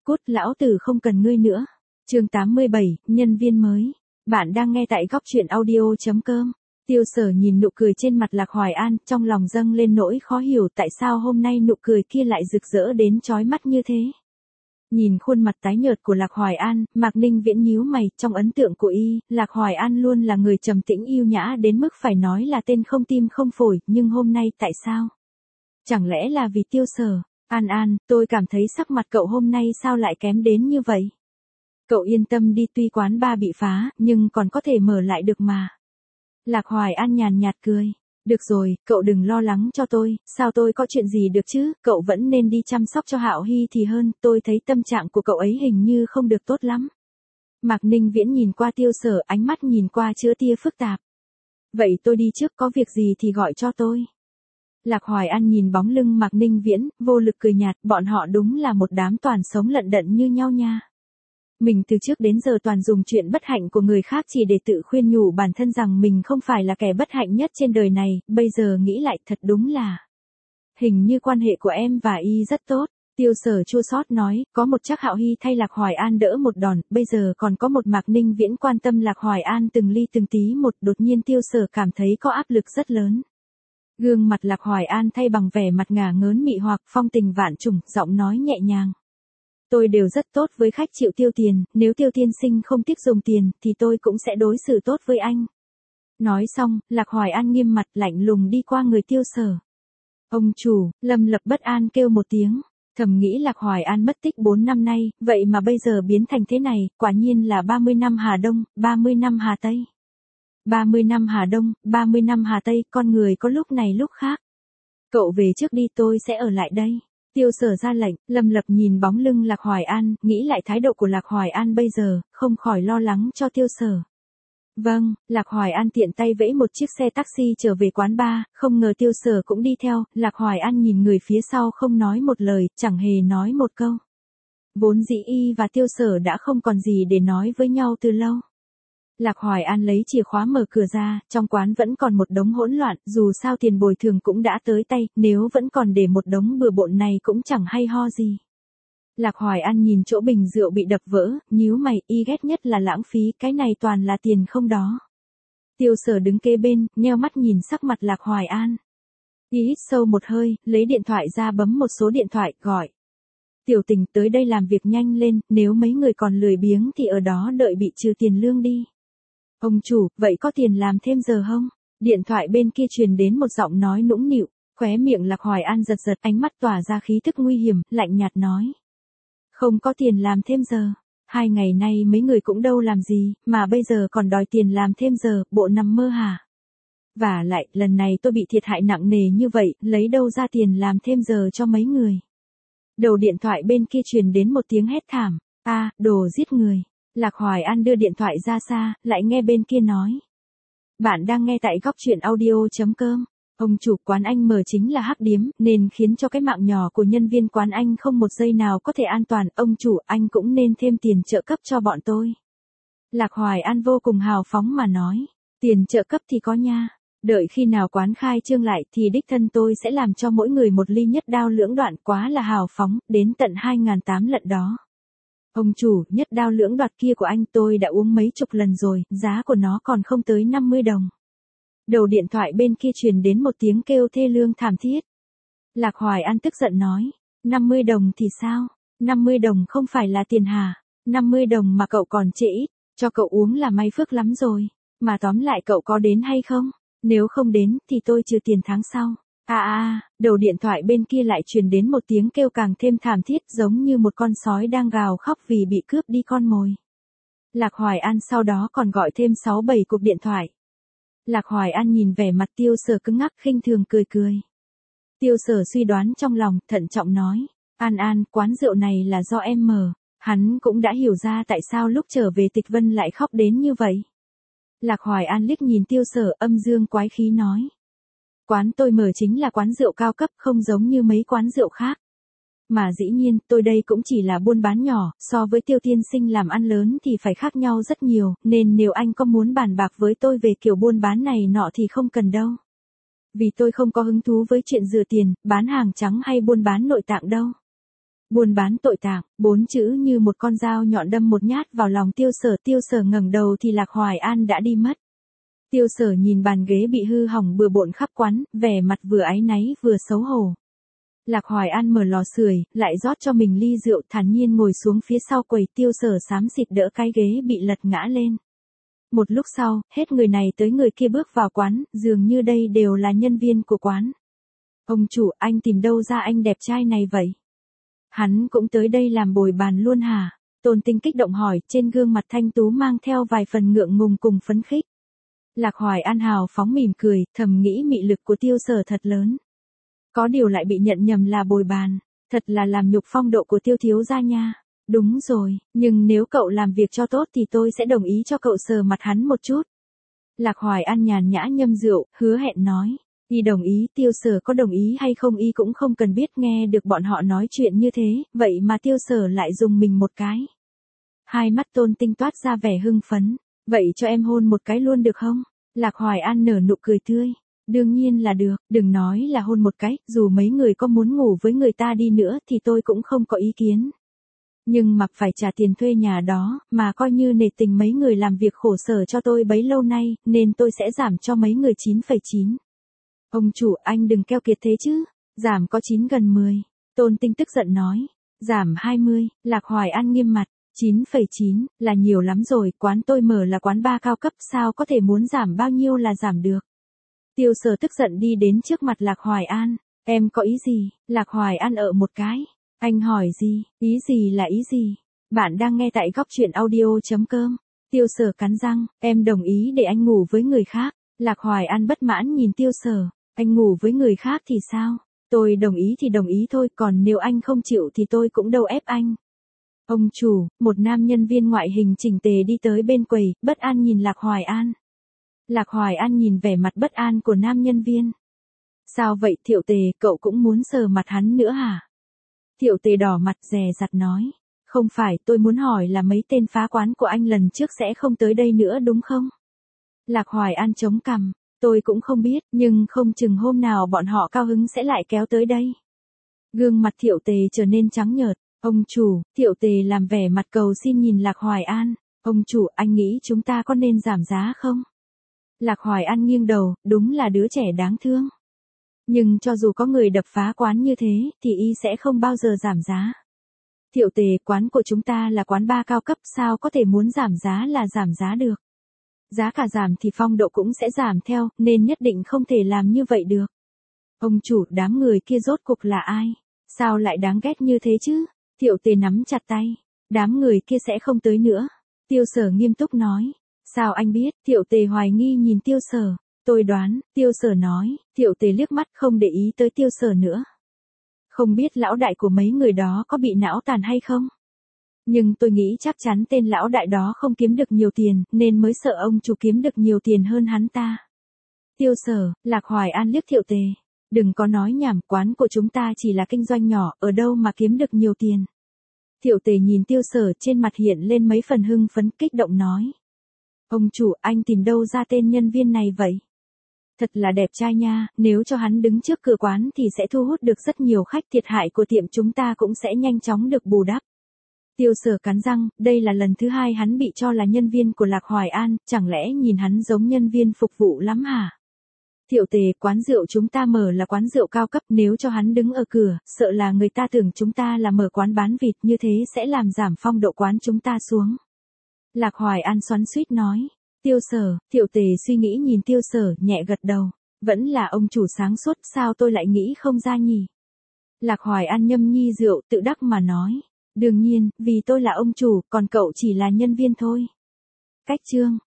Cút, lão tử không cần ngươi nữa. Chương 87, nhân viên mới. Bạn đang nghe tại góc truyện audio.com. Tiêu Sở nhìn nụ cười trên mặt Lạc Hoài An, trong lòng dâng lên nỗi khó hiểu tại sao hôm nay nụ cười kia lại rực rỡ đến chói mắt như thế. Nhìn khuôn mặt tái nhợt của Lạc Hoài An, Mạc Ninh Viễn nhíu mày, trong ấn tượng của y, Lạc Hoài An luôn là người trầm tĩnh yêu nhã đến mức phải nói là tên không tim không phổi, nhưng hôm nay tại sao? Chẳng lẽ là vì Tiêu Sở? An An, tôi cảm thấy sắc mặt cậu hôm nay sao lại kém đến như vậy? Cậu yên tâm đi, tuy quán bar bị phá, nhưng còn có thể mở lại được mà. Lạc Hoài An nhàn nhạt cười. Được rồi, cậu đừng lo lắng cho tôi, sao tôi có chuyện gì được chứ, cậu vẫn nên đi chăm sóc cho Hạo Hy thì hơn, tôi thấy tâm trạng của cậu ấy hình như không được tốt lắm. Mạc Ninh Viễn nhìn qua Tiêu Sở, ánh mắt nhìn qua chứa tia phức tạp. Vậy tôi đi trước, có việc gì thì gọi cho tôi. Lạc Hoài An nhìn bóng lưng Mạc Ninh Viễn, vô lực cười nhạt, bọn họ đúng là một đám toàn sống lận đận như nhau nha. Mình từ trước đến giờ toàn dùng chuyện bất hạnh của người khác chỉ để tự khuyên nhủ bản thân rằng mình không phải là kẻ bất hạnh nhất trên đời này, bây giờ nghĩ lại thật đúng là. Hình như quan hệ của em và y rất tốt. Tiêu Sở chua xót nói, có một chắc Hạo Hy thay Lạc Hoài An đỡ một đòn, bây giờ còn có một Mạc Ninh Viễn quan tâm Lạc Hoài An từng ly từng tí một, đột nhiên Tiêu Sở cảm thấy có áp lực rất lớn. Gương mặt Lạc Hoài An thay bằng vẻ mặt ngả ngớn mị hoặc phong tình vạn trùng, giọng nói nhẹ nhàng. Tôi đều rất tốt với khách chịu tiêu tiền, nếu Tiêu tiên sinh không tiếc dùng tiền, thì tôi cũng sẽ đối xử tốt với anh. Nói xong, Lạc Hoài An nghiêm mặt lạnh lùng đi qua người Tiêu Sở. Ông chủ, Lâm Lập bất an kêu một tiếng, thầm nghĩ Lạc Hoài An mất tích 4 năm nay, vậy mà bây giờ biến thành thế này, quả nhiên là 30 năm Hà Đông, 30 năm Hà Tây. 30 năm Hà Đông, 30 năm Hà Tây, con người có lúc này lúc khác. Cậu về trước đi, tôi sẽ ở lại đây. Tiêu Sở ra lệnh, Lâm Lập nhìn bóng lưng Lạc Hoài An, nghĩ lại thái độ của Lạc Hoài An bây giờ, không khỏi lo lắng cho Tiêu Sở. Vâng, Lạc Hoài An tiện tay vẫy một chiếc xe taxi trở về quán bar, không ngờ Tiêu Sở cũng đi theo, Lạc Hoài An nhìn người phía sau không nói một lời, chẳng hề nói một câu. Vốn dĩ y và Tiêu Sở đã không còn gì để nói với nhau từ lâu. Lạc Hoài An lấy chìa khóa mở cửa ra, trong quán vẫn còn một đống hỗn loạn, dù sao tiền bồi thường cũng đã tới tay, nếu vẫn còn để một đống bừa bộn này cũng chẳng hay ho gì. Lạc Hoài An nhìn chỗ bình rượu bị đập vỡ, nhíu mày, y ghét nhất là lãng phí, cái này toàn là tiền không đó. Tiêu Sở đứng kế bên, nheo mắt nhìn sắc mặt Lạc Hoài An. Y hít sâu một hơi, lấy điện thoại ra bấm một số điện thoại, gọi. Tiểu Tình, tới đây làm việc nhanh lên, nếu mấy người còn lười biếng thì ở đó đợi bị trừ tiền lương đi. Ông chủ, vậy có tiền làm thêm giờ không? Điện thoại bên kia truyền đến một giọng nói nũng nịu, khóe miệng Lạc Hoài An giật giật, ánh mắt tỏa ra khí thức nguy hiểm, lạnh nhạt nói. Không có tiền làm thêm giờ. 2 ngày nay mấy người cũng đâu làm gì, mà bây giờ còn đòi tiền làm thêm giờ, bộ nằm mơ hả? Và lại, lần này tôi bị thiệt hại nặng nề như vậy, lấy đâu ra tiền làm thêm giờ cho mấy người? Đầu điện thoại bên kia truyền đến một tiếng hét thảm, đồ giết người. Lạc Hoài An đưa điện thoại ra xa, lại nghe bên kia nói. Bạn đang nghe tại góc truyện audio.com. Ông chủ, quán anh mở chính là hắc điếm, nên khiến cho cái mạng nhỏ của nhân viên quán anh không một giây nào có thể an toàn. Ông chủ, anh cũng nên thêm tiền trợ cấp cho bọn tôi. Lạc Hoài An vô cùng hào phóng mà nói. Tiền trợ cấp thì có nha. Đợi khi nào quán khai trương lại thì đích thân tôi sẽ làm cho mỗi người một ly nhất đao lưỡng đoạn, quá là hào phóng, đến tận 2008 lận đó. Ông chủ, nhất đao lưỡng đoạt kia của anh tôi đã uống mấy chục lần rồi, giá của nó còn không tới 50 đồng. Đầu điện thoại bên kia truyền đến một tiếng kêu thê lương thảm thiết. Lạc Hoài An tức giận nói, 50 đồng thì sao? 50 đồng không phải là tiền hả? 50 đồng mà cậu còn trễ ít, cho cậu uống là may phước lắm rồi. Mà tóm lại cậu có đến hay không? Nếu không đến thì tôi trừ tiền tháng sau. Đầu điện thoại bên kia lại truyền đến một tiếng kêu càng thêm thảm thiết, giống như một con sói đang gào khóc vì bị cướp đi con mồi. Lạc Hoài An sau đó còn gọi thêm 6-7 cuộc điện thoại. Lạc Hoài An nhìn vẻ mặt Tiêu Sở cứng ngắc, khinh thường cười cười. Tiêu Sở suy đoán trong lòng, thận trọng nói, An, quán rượu này là do em mở. Hắn cũng đã hiểu ra tại sao lúc trở về Tịch Vân lại khóc đến như vậy. Lạc Hoài An liếc nhìn Tiêu Sở, âm dương quái khí nói. Quán tôi mở chính là quán rượu cao cấp, không giống như mấy quán rượu khác. Mà dĩ nhiên, tôi đây cũng chỉ là buôn bán nhỏ, so với Tiêu tiên sinh làm ăn lớn thì phải khác nhau rất nhiều, nên nếu anh có muốn bàn bạc với tôi về kiểu buôn bán này nọ thì không cần đâu. Vì tôi không có hứng thú với chuyện rửa tiền, bán hàng trắng hay buôn bán nội tạng đâu. Buôn bán tội tạng, 4 chữ như một con dao nhọn đâm một nhát vào lòng Tiêu Sở ngẩng đầu thì Lạc Hoài An đã đi mất. Tiêu Sở nhìn bàn ghế bị hư hỏng bừa bộn khắp quán, vẻ mặt vừa áy náy vừa xấu hổ. Lạc Hoài An mở lò sưởi, lại rót cho mình ly rượu, thản nhiên ngồi xuống phía sau quầy. Tiêu Sở xám xịt đỡ cái ghế bị lật ngã lên. Một lúc sau, hết người này tới người kia bước vào quán, dường như đây đều là nhân viên của quán. Ông chủ, anh tìm đâu ra anh đẹp trai này vậy? Hắn cũng tới đây làm bồi bàn luôn hả? Tôn Tinh kích động hỏi, trên gương mặt thanh tú mang theo vài phần ngượng ngùng cùng phấn khích. Lạc Hoài An hào phóng mỉm cười, thầm nghĩ mị lực của Tiêu Sở thật lớn. Có điều lại bị nhận nhầm là bồi bàn, thật là làm nhục phong độ của Tiêu thiếu gia nha. Đúng rồi, nhưng nếu cậu làm việc cho tốt thì tôi sẽ đồng ý cho cậu sờ mặt hắn một chút. Lạc Hoài An nhàn nhã nhâm rượu, hứa hẹn nói. Y đồng ý, Tiêu Sở có đồng ý hay không y cũng không cần biết, nghe được bọn họ nói chuyện như thế, vậy mà Tiêu Sở lại dùng mình một cái. Hai mắt Tôn Tinh toát ra vẻ hưng phấn. Vậy cho em hôn một cái luôn được không? Lạc Hoài An nở nụ cười tươi. Đương nhiên là được, đừng nói là hôn một cái, dù mấy người có muốn ngủ với người ta đi nữa thì tôi cũng không có ý kiến. Nhưng mà phải trả tiền thuê nhà đó, mà coi như nể tình mấy người làm việc khổ sở cho tôi bấy lâu nay, nên tôi sẽ giảm cho mấy người 9,9. Ông chủ, anh đừng keo kiệt thế chứ, giảm có 9 gần 10. Tôn Tinh tức giận nói, giảm 20, Lạc Hoài An nghiêm mặt. 9,9, là nhiều lắm rồi, quán tôi mở là quán bar cao cấp, sao có thể muốn giảm bao nhiêu là giảm được. Tiêu Sở tức giận đi đến trước mặt Lạc Hoài An, em có ý gì? Lạc Hoài An ở một cái, anh hỏi gì, ý gì là ý gì? Bạn đang nghe tại góc truyện audio.com. Tiêu Sở cắn răng, em đồng ý để anh ngủ với người khác. Lạc Hoài An bất mãn nhìn Tiêu Sở, anh ngủ với người khác thì sao? Tôi đồng ý thì đồng ý thôi, còn nếu anh không chịu thì tôi cũng đâu ép anh. Ông chủ, một nam nhân viên ngoại hình chỉnh tề đi tới bên quầy, bất an nhìn Lạc Hoài An. Lạc Hoài An nhìn vẻ mặt bất an của nam nhân viên. Sao vậy Thiệu Tề, cậu cũng muốn sờ mặt hắn nữa hả? Thiệu Tề đỏ mặt dè dặt nói. Không phải, tôi muốn hỏi là mấy tên phá quán của anh lần trước sẽ không tới đây nữa đúng không? Lạc Hoài An chống cằm. Tôi cũng không biết, nhưng không chừng hôm nào bọn họ cao hứng sẽ lại kéo tới đây. Gương mặt Thiệu Tề trở nên trắng nhợt. Ông chủ, Thiệu Tề làm vẻ mặt cầu xin nhìn Lạc Hoài An. Ông chủ, anh nghĩ chúng ta có nên giảm giá không? Lạc Hoài An nghiêng đầu, đúng là đứa trẻ đáng thương. Nhưng cho dù có người đập phá quán như thế, thì y sẽ không bao giờ giảm giá. Thiệu Tề, quán của chúng ta là quán bar cao cấp, sao có thể muốn giảm giá là giảm giá được. Giá cả giảm thì phong độ cũng sẽ giảm theo, nên nhất định không thể làm như vậy được. Ông chủ, đám người kia rốt cuộc là ai? Sao lại đáng ghét như thế chứ? Thiệu Tề nắm chặt tay. Đám người kia sẽ không tới nữa. Tiêu Sở nghiêm túc nói. Sao anh biết? Thiệu Tề hoài nghi nhìn Tiêu Sở. Tôi đoán, Tiêu Sở nói. Thiệu Tề liếc mắt không để ý tới Tiêu Sở nữa. Không biết lão đại của mấy người đó có bị não tàn hay không? Nhưng tôi nghĩ chắc chắn tên lão đại đó không kiếm được nhiều tiền, nên mới sợ ông chủ kiếm được nhiều tiền hơn hắn ta. Tiêu Sở, Lạc Hoài An liếc Thiệu Tề. Đừng có nói nhảm, quán của chúng ta chỉ là kinh doanh nhỏ, ở đâu mà kiếm được nhiều tiền. Thiệu Tề nhìn Tiêu Sở, trên mặt hiện lên mấy phần hưng phấn, kích động nói. Ông chủ, anh tìm đâu ra tên nhân viên này vậy? Thật là đẹp trai nha, nếu cho hắn đứng trước cửa quán thì sẽ thu hút được rất nhiều khách, thiệt hại của tiệm chúng ta cũng sẽ nhanh chóng được bù đắp. Tiêu Sở cắn răng, đây là lần thứ 2 hắn bị cho là nhân viên của Lạc Hoài An, chẳng lẽ nhìn hắn giống nhân viên phục vụ lắm hả? Thiệu Tề, quán rượu chúng ta mở là quán rượu cao cấp, nếu cho hắn đứng ở cửa, sợ là người ta tưởng chúng ta là mở quán bán vịt, như thế sẽ làm giảm phong độ quán chúng ta xuống. Lạc Hoài An xoắn xuýt nói. Tiêu Sở, Thiệu Tề suy nghĩ nhìn Tiêu Sở, nhẹ gật đầu. Vẫn là ông chủ sáng suốt, sao tôi lại nghĩ không ra nhỉ? Lạc Hoài An nhâm nhi rượu, tự đắc mà nói. Đương nhiên, vì tôi là ông chủ, còn cậu chỉ là nhân viên thôi. Cách chương.